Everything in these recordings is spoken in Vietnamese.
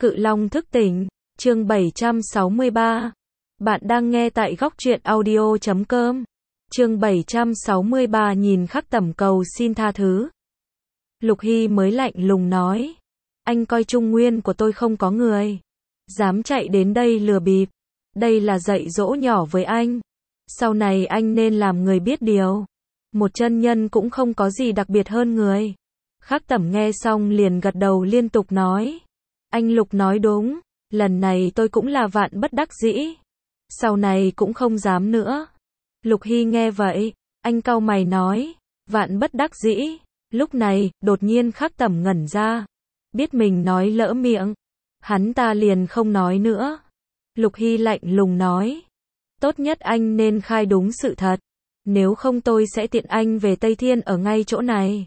Cự Long thức tỉnh, chương 763. Bạn đang nghe tại góc truyện audio.com. Chương 763 nhìn Khắc Tẩm cầu xin tha thứ. Lục Hy mới lạnh lùng nói. Anh coi Trung Nguyên của tôi không có người. Dám chạy đến đây lừa bịp. Đây là dạy dỗ nhỏ với anh. Sau này anh nên làm người biết điều. Một chân nhân cũng không có gì đặc biệt hơn người. Khắc Tẩm nghe xong liền gật đầu liên tục nói. Anh Lục nói đúng, lần này tôi cũng là vạn bất đắc dĩ. Sau này cũng không dám nữa. Lục Hy nghe vậy, anh cau mày nói, vạn bất đắc dĩ. Lúc này, đột nhiên Khắc Tẩm ngẩn ra. Biết mình nói lỡ miệng. Hắn ta liền không nói nữa. Lục Hy lạnh lùng nói. Tốt nhất anh nên khai đúng sự thật. Nếu không tôi sẽ tiện anh về Tây Thiên ở ngay chỗ này.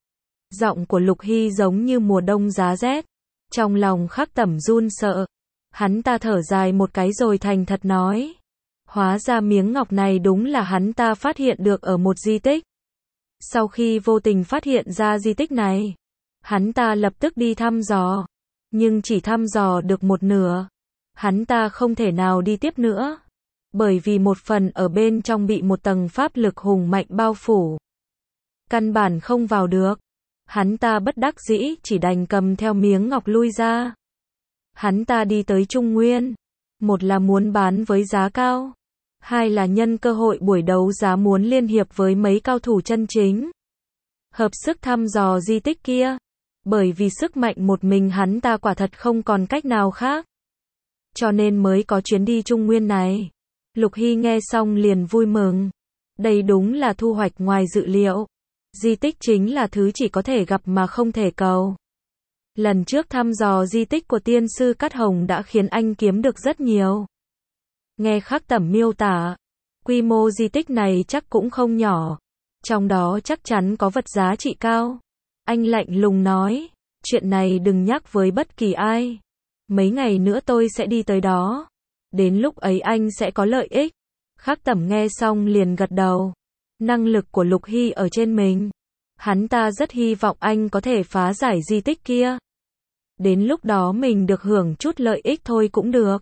Giọng của Lục Hy giống như mùa đông giá rét. Trong lòng Khắc Tẩm run sợ. Hắn ta thở dài một cái rồi thành thật nói. Hóa ra miếng ngọc này đúng là hắn ta phát hiện được ở một di tích. Sau khi vô tình phát hiện ra di tích này, hắn ta lập tức đi thăm dò. Nhưng chỉ thăm dò được một nửa. Hắn ta không thể nào đi tiếp nữa. Bởi vì một phần ở bên trong bị một tầng pháp lực hùng mạnh bao phủ. Căn bản không vào được. Hắn ta bất đắc dĩ chỉ đành cầm theo miếng ngọc lui ra. Hắn ta đi tới Trung Nguyên. Một là muốn bán với giá cao. Hai là nhân cơ hội buổi đấu giá muốn liên hiệp với mấy cao thủ chân chính. Hợp sức thăm dò di tích kia. Bởi vì sức mạnh một mình hắn ta quả thật không còn cách nào khác. Cho nên mới có chuyến đi Trung Nguyên này. Lục Hy nghe xong liền vui mừng. Đây đúng là thu hoạch ngoài dự liệu. Di tích chính là thứ chỉ có thể gặp mà không thể cầu. Lần trước thăm dò di tích của tiên sư Cát Hồng đã khiến anh kiếm được rất nhiều. Nghe Khắc Tẩm miêu tả, quy mô di tích này chắc cũng không nhỏ. Trong đó chắc chắn có vật giá trị cao. Anh lạnh lùng nói, chuyện này đừng nhắc với bất kỳ ai. Mấy ngày nữa tôi sẽ đi tới đó. Đến lúc ấy anh sẽ có lợi ích. Khắc Tẩm nghe xong liền gật đầu. Năng lực của Lục Hy ở trên mình. Hắn ta rất hy vọng anh có thể phá giải di tích kia. Đến lúc đó mình được hưởng chút lợi ích thôi cũng được.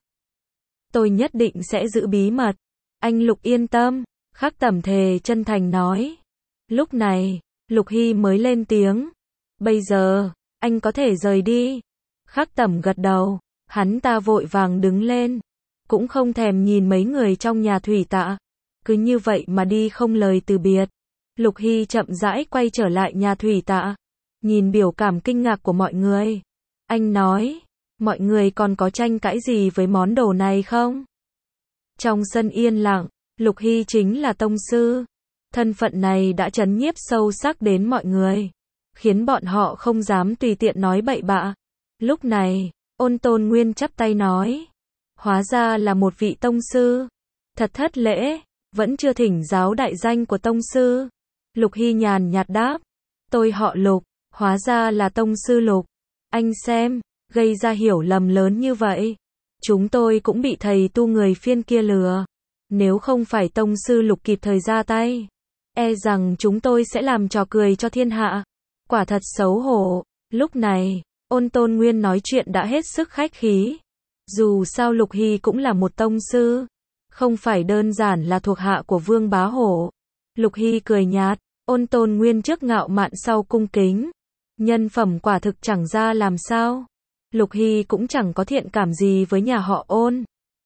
Tôi nhất định sẽ giữ bí mật. Anh Lục yên tâm. Khắc Tẩm thề chân thành nói. Lúc này, Lục Hy mới lên tiếng. Bây giờ, anh có thể rời đi. Khắc Tẩm gật đầu. Hắn ta vội vàng đứng lên. Cũng không thèm nhìn mấy người trong nhà thủy tạ. Cứ như vậy mà đi không lời từ biệt. Lục Hy chậm rãi quay trở lại nhà thủy tạ. Nhìn biểu cảm kinh ngạc của mọi người. Anh nói, mọi người còn có tranh cãi gì với món đồ này không? Trong sân yên lặng, Lục Hy chính là tông sư. Thân phận này đã trấn nhiếp sâu sắc đến mọi người. Khiến bọn họ không dám tùy tiện nói bậy bạ. Lúc này, Ôn Tôn Nguyên chắp tay nói. Hóa ra là một vị tông sư. Thật thất lễ, vẫn chưa thỉnh giáo đại danh của tông sư. Lục Hy nhàn nhạt đáp. Tôi họ Lục, hóa ra là tông sư Lục. Anh xem, gây ra hiểu lầm lớn như vậy. Chúng tôi cũng bị thầy tu người phiên kia lừa. Nếu không phải tông sư Lục kịp thời ra tay, e rằng chúng tôi sẽ làm trò cười cho thiên hạ. Quả thật xấu hổ. Lúc này, Ôn Tôn Nguyên nói chuyện đã hết sức khách khí. Dù sao Lục Hy cũng là một tông sư. Không phải đơn giản là thuộc hạ của Vương Bá Hổ. Lục Hy cười nhạt. Ôn Tôn Nguyên trước ngạo mạn sau cung kính. Nhân phẩm quả thực chẳng ra làm sao. Lục Hy cũng chẳng có thiện cảm gì với nhà họ Ôn.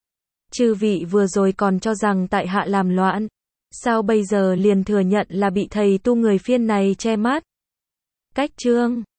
Chư vị vừa rồi còn cho rằng tại hạ làm loạn. Sao bây giờ liền thừa nhận là bị thầy tu người phiên này che mắt? Cách chương